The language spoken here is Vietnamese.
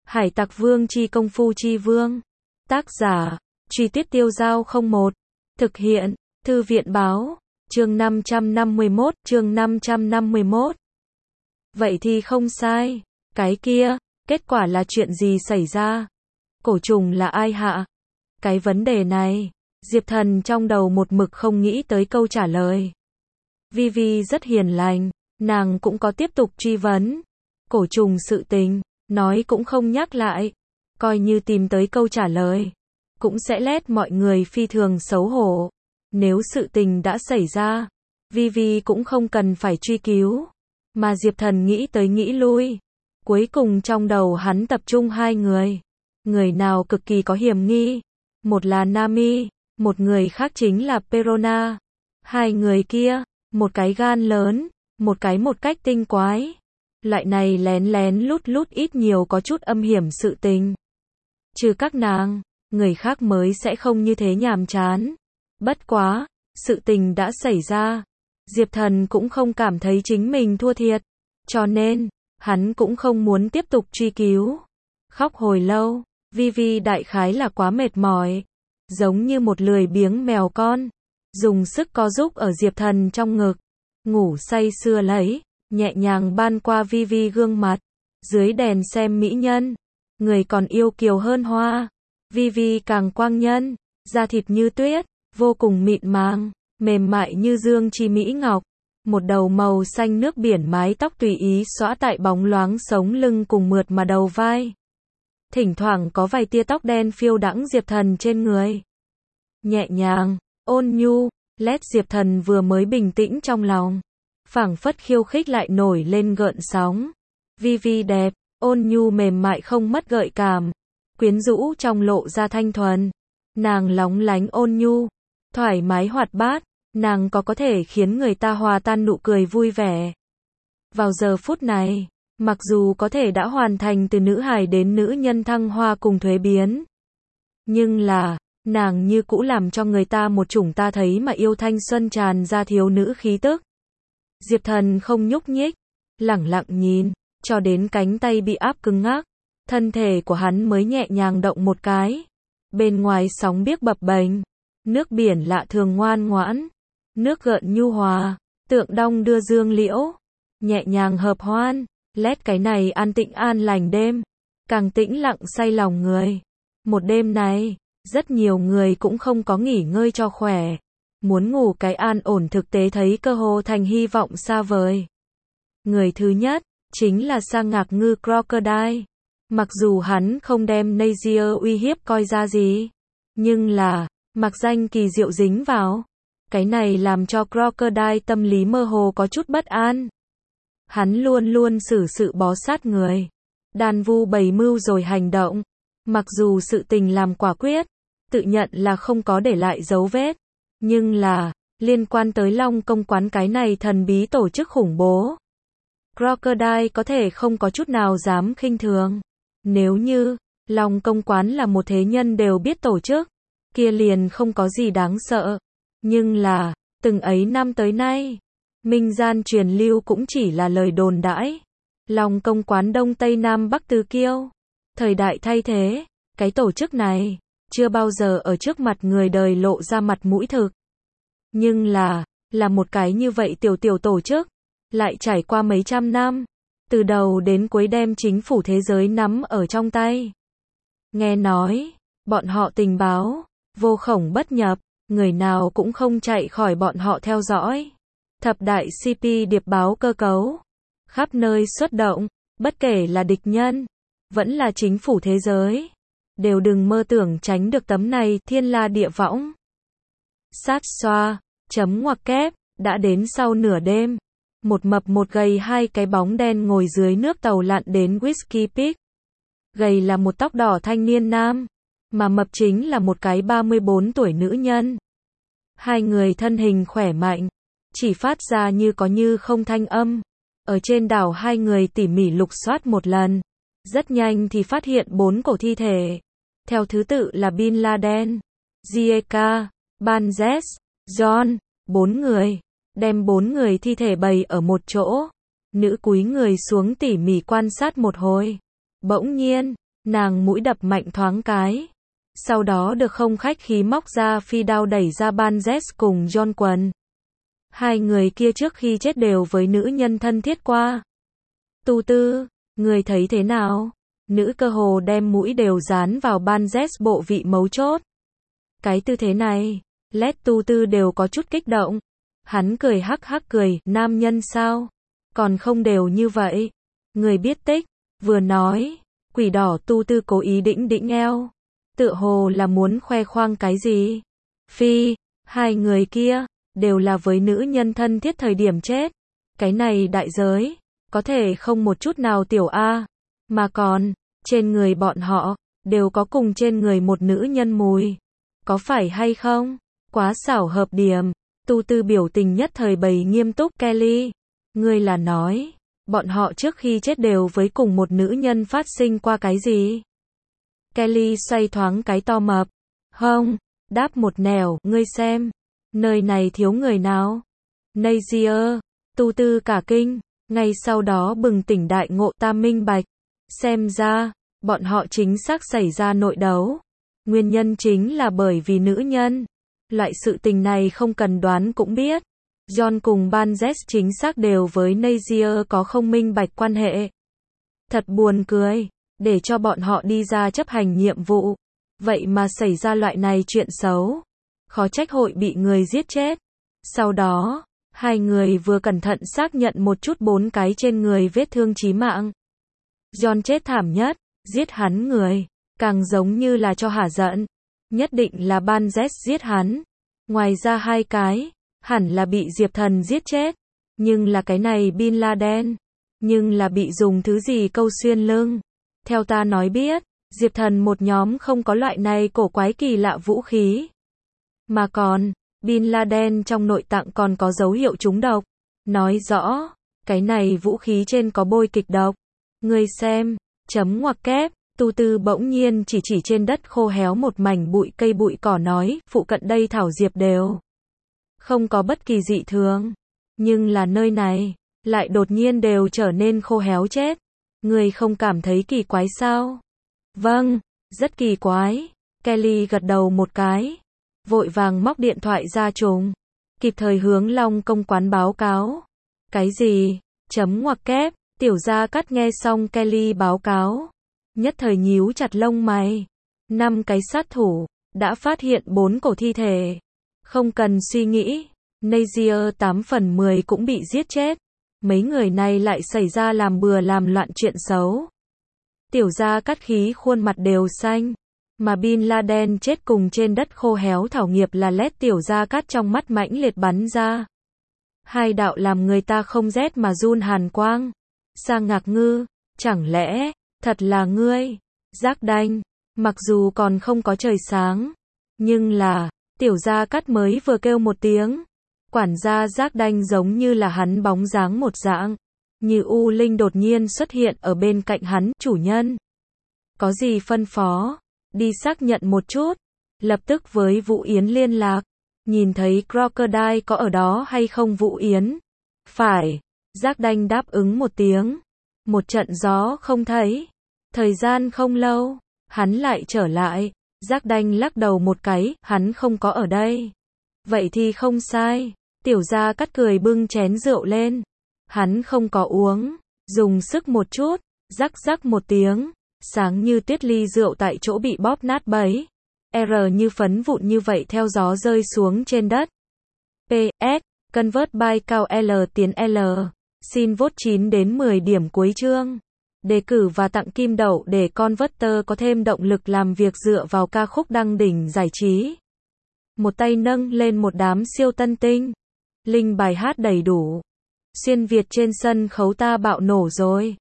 Hải Tặc Vương chi công phu chi vương. Tác giả, Truy Tuyết Tiêu Giao 01. Thực hiện, Thư viện báo, chương 551. Vậy thì không sai. Cái kia, kết quả là chuyện gì xảy ra? Cổ trùng là ai hạ? Cái vấn đề này, Diệp Thần trong đầu một mực không nghĩ tới câu trả lời. Vivi rất hiền lành, nàng cũng có tiếp tục truy vấn. Cổ trùng sự tình, nói cũng không nhắc lại. Coi như tìm tới câu trả lời, cũng sẽ lét mọi người phi thường xấu hổ. Nếu sự tình đã xảy ra, Vivi cũng không cần phải truy cứu. Mà Diệp Thần nghĩ tới nghĩ lui. Cuối cùng trong đầu hắn tập trung hai người. Người nào cực kỳ có hiểm nghi. Một là Nami, một người khác chính là Perona. Hai người kia, một cái gan lớn, một cái một cách tinh quái. Loại này lén lén lút lút ít nhiều có chút âm hiểm sự tình. Trừ các nàng, người khác mới sẽ không như thế nhàm chán. Bất quá, sự tình đã xảy ra. Diệp Thần cũng không cảm thấy chính mình thua thiệt. Cho nên, hắn cũng không muốn tiếp tục truy cứu. Khóc hồi lâu, Vivi đại khái là quá mệt mỏi. Giống như một lười biếng mèo con. Dùng sức co giúp ở Diệp Thần trong ngực. Ngủ say sưa lấy, nhẹ nhàng ban qua Vivi gương mặt. Dưới đèn xem mỹ nhân. Người còn yêu kiều hơn hoa. Vivi càng quang nhân. Da thịt như tuyết, vô cùng mịn màng, mềm mại như dương chi mỹ ngọc. Một đầu màu xanh nước biển mái tóc tùy ý xõa tại bóng loáng sống lưng cùng mượt mà đầu vai. Thỉnh thoảng có vài tia tóc đen phiêu đãng Diệp Thần trên người. Nhẹ nhàng, ôn nhu, lét Diệp Thần vừa mới bình tĩnh trong lòng. Phảng phất khiêu khích lại nổi lên gợn sóng. Vivi đẹp, ôn nhu mềm mại không mất gợi cảm. Quyến rũ trong lộ ra thanh thuần. Nàng lóng lánh ôn nhu, thoải mái hoạt bát. Nàng có thể khiến người ta hòa tan nụ cười vui vẻ. Vào giờ phút này, mặc dù có thể đã hoàn thành từ nữ hài đến nữ nhân thăng hoa cùng thuế biến. Nhưng là, nàng như cũ làm cho người ta một chủng ta thấy mà yêu thanh xuân tràn ra thiếu nữ khí tức. Diệp Thần không nhúc nhích, lẳng lặng nhìn, cho đến cánh tay bị áp cứng ngắc. Thân thể của hắn mới nhẹ nhàng động một cái. Bên ngoài sóng biếc bập bềnh, nước biển lạ thường ngoan ngoãn. Nước gợn nhu hòa, tượng đong đưa dương liễu, nhẹ nhàng hợp hoan, lét cái này an tĩnh an lành đêm, càng tĩnh lặng say lòng người. Một đêm này, rất nhiều người cũng không có nghỉ ngơi cho khỏe, muốn ngủ cái an ổn thực tế thấy cơ hồ thành hy vọng xa vời. Người thứ nhất, chính là Sang Ngạc Ngư Crocodile. Mặc dù hắn không đem Nazier uy hiếp coi ra gì, nhưng là, mặc danh kỳ diệu dính vào. Cái này làm cho Crocodile tâm lý mơ hồ có chút bất an. Hắn luôn luôn xử sự bó sát người. Đàn vu bày mưu rồi hành động. Mặc dù sự tình làm quả quyết, tự nhận là không có để lại dấu vết. Nhưng là, liên quan tới Long Công Quán cái này thần bí tổ chức khủng bố. Crocodile có thể không có chút nào dám khinh thường. Nếu như, Long Công Quán là một thế nhân đều biết tổ chức, kia liền không có gì đáng sợ. Nhưng là, từng ấy năm tới nay,民gian truyền lưu cũng chỉ là lời đồn đãi. Long Công Quán Đông Tây Nam Bắc Tứ Kiêu. Thời đại thay thế, cái tổ chức này, chưa bao giờ ở trước mặt người đời lộ ra mặt mũi thực. Nhưng là một cái như vậy tiểu tổ chức, lại trải qua mấy trăm năm, từ đầu đến cuối đem chính phủ thế giới nắm ở trong tay. Nghe nói, bọn họ tình báo, vô khổng bất nhập. Người nào cũng không chạy khỏi bọn họ theo dõi. Thập đại CP điệp báo cơ cấu. Khắp nơi xuất động, bất kể là địch nhân, vẫn là chính phủ thế giới. Đều đừng mơ tưởng tránh được tấm này thiên la địa võng. Sát xoa, chấm ngoặc kép, đã đến sau nửa đêm. Một mập một gầy hai cái bóng đen ngồi dưới nước tàu lặn đến Whiskey Peak. Gầy là một tóc đỏ thanh niên nam. Mà mập chính là một cái 34 tuổi nữ nhân. Hai người thân hình khỏe mạnh, chỉ phát ra như có như không thanh âm. Ở trên đảo hai người tỉ mỉ lục soát một lần. Rất nhanh thì phát hiện 4 cổ thi thể. Theo thứ tự là Bin Laden, Zieka, Banzes, John, 4 người. Đem 4 người thi thể bày ở một chỗ. Nữ cúi người xuống tỉ mỉ quan sát một hồi. Bỗng nhiên, Nàng mũi đập mạnh thoáng cái. Sau đó được không khách khí móc ra phi đao đẩy ra Banzes cùng John quần. Hai người kia trước khi chết đều với nữ nhân thân thiết qua. Tu Tư, người thấy thế nào? Nữ cơ hồ đem mũi đều dán vào Banzes bộ vị mấu chốt. Cái tư thế này, Led Tu Tư đều có chút kích động. Hắn cười hắc hắc cười, nam nhân sao? Còn không đều như vậy. Người biết tích, vừa nói, quỷ đỏ Tu Tư cố ý đĩnh eo. Tựa hồ là muốn khoe khoang cái gì? Phi, hai người kia, đều là với nữ nhân thân thiết thời điểm chết. Cái này đại giới, có thể không một chút nào tiểu A. Mà còn, trên người bọn họ, đều có cùng trên người một nữ nhân mùi. Có phải hay không? Quá xảo hợp điểm. Tu Tư biểu tình nhất thời bày nghiêm túc. Kelly, ngươi là nói, bọn họ trước khi chết đều với cùng một nữ nhân phát sinh qua cái gì? Kelly xoay thoáng cái to mập. Hông, đáp một nẻo, ngươi xem, nơi này thiếu người nào? Nazier, Tu Tư cả kinh, ngay sau đó bừng tỉnh đại ngộ, ta minh bạch. Xem ra, bọn họ chính xác xảy ra nội đấu. Nguyên nhân chính là bởi vì nữ nhân. Loại sự tình này không cần đoán cũng biết. John cùng Banzes chính xác đều với Nazier có không minh bạch quan hệ. Thật buồn cười, để cho bọn họ đi ra chấp hành nhiệm vụ. Vậy mà xảy ra loại này chuyện xấu. Khó trách hội bị người giết chết. Sau đó, hai người vừa cẩn thận xác nhận một chút 4 cái trên người vết thương chí mạng. John chết thảm nhất, giết hắn người, càng giống như là cho hả giận. Nhất định là Banzes giết hắn. Ngoài ra 2 cái, hẳn là bị Diệp Thần giết chết. Nhưng là cái này Bin Laden. Nhưng là bị dùng thứ gì câu xuyên lưng. Theo ta nói biết, Diệp Thần một nhóm không có loại này cổ quái kỳ lạ vũ khí. Mà còn, Bin Laden trong nội tạng còn có dấu hiệu trúng độc. Nói rõ, cái này vũ khí trên có bôi kịch độc. Ngươi xem, chấm ngoặc kép, Tu Tư bỗng nhiên chỉ trên đất khô héo một mảnh bụi cây bụi cỏ nói, phụ cận đây thảo diệp đều không có bất kỳ dị thường. Nhưng là nơi này, lại đột nhiên đều trở nên khô héo chết. Ngươi không cảm thấy kỳ quái sao? Vâng, rất kỳ quái. Kelly gật đầu một cái. Vội vàng móc điện thoại ra trùng. Kịp thời hướng Long công quán báo cáo. Cái gì? Chấm ngoặc kép. Tiểu Gia Cát nghe xong Kelly báo cáo. Nhất thời nhíu chặt lông mày. 5 cái sát thủ. Đã phát hiện 4 cổ thi thể. Không cần suy nghĩ. Nazier 8 phần 10 cũng bị giết chết. Mấy người này lại xảy ra làm bừa làm loạn chuyện xấu. Tiểu Gia Cát khí khuôn mặt đều xanh. Mà Bin Laden chết cùng trên đất khô héo thảo nghiệp là Led Tiểu Gia Cát trong mắt mãnh liệt bắn ra. 2 đạo làm người ta không rét mà run hàn quang. Sa Ngạc Ngư, chẳng lẽ, thật là ngươi? Giác Đanh, mặc dù còn không có trời sáng. Nhưng là, Tiểu Gia Cát mới vừa kêu một tiếng. Quản gia Giác Đanh giống như là hắn bóng dáng một dạng. Như U Linh đột nhiên xuất hiện ở bên cạnh hắn, chủ nhân. Có gì phân phó? Đi xác nhận một chút. Lập tức với Vũ Yến liên lạc. Nhìn thấy Crocodile có ở đó hay không Vũ Yến? Phải. Giác Đanh đáp ứng một tiếng. Một trận gió không thấy. Thời gian không lâu, hắn lại trở lại. Giác Đanh lắc đầu một cái, hắn không có ở đây. Vậy thì không sai. Tiểu Gia Cát cười bưng chén rượu lên. Hắn không có uống. Dùng sức một chút. Rắc rắc một tiếng. Sáng như tuyết ly rượu tại chỗ bị bóp nát bấy. R như phấn vụn như vậy theo gió rơi xuống trên đất. PS, Convert by cao L tiến L. Xin vote 9 đến 10 điểm cuối chương. Đề cử và tặng kim đậu để Converter có thêm động lực làm việc dựa vào ca khúc đăng đỉnh giải trí. Một tay nâng lên một đám siêu tân tinh. Linh bài hát đầy đủ. Xuyên Việt trên sân khấu ta bạo nổ rồi.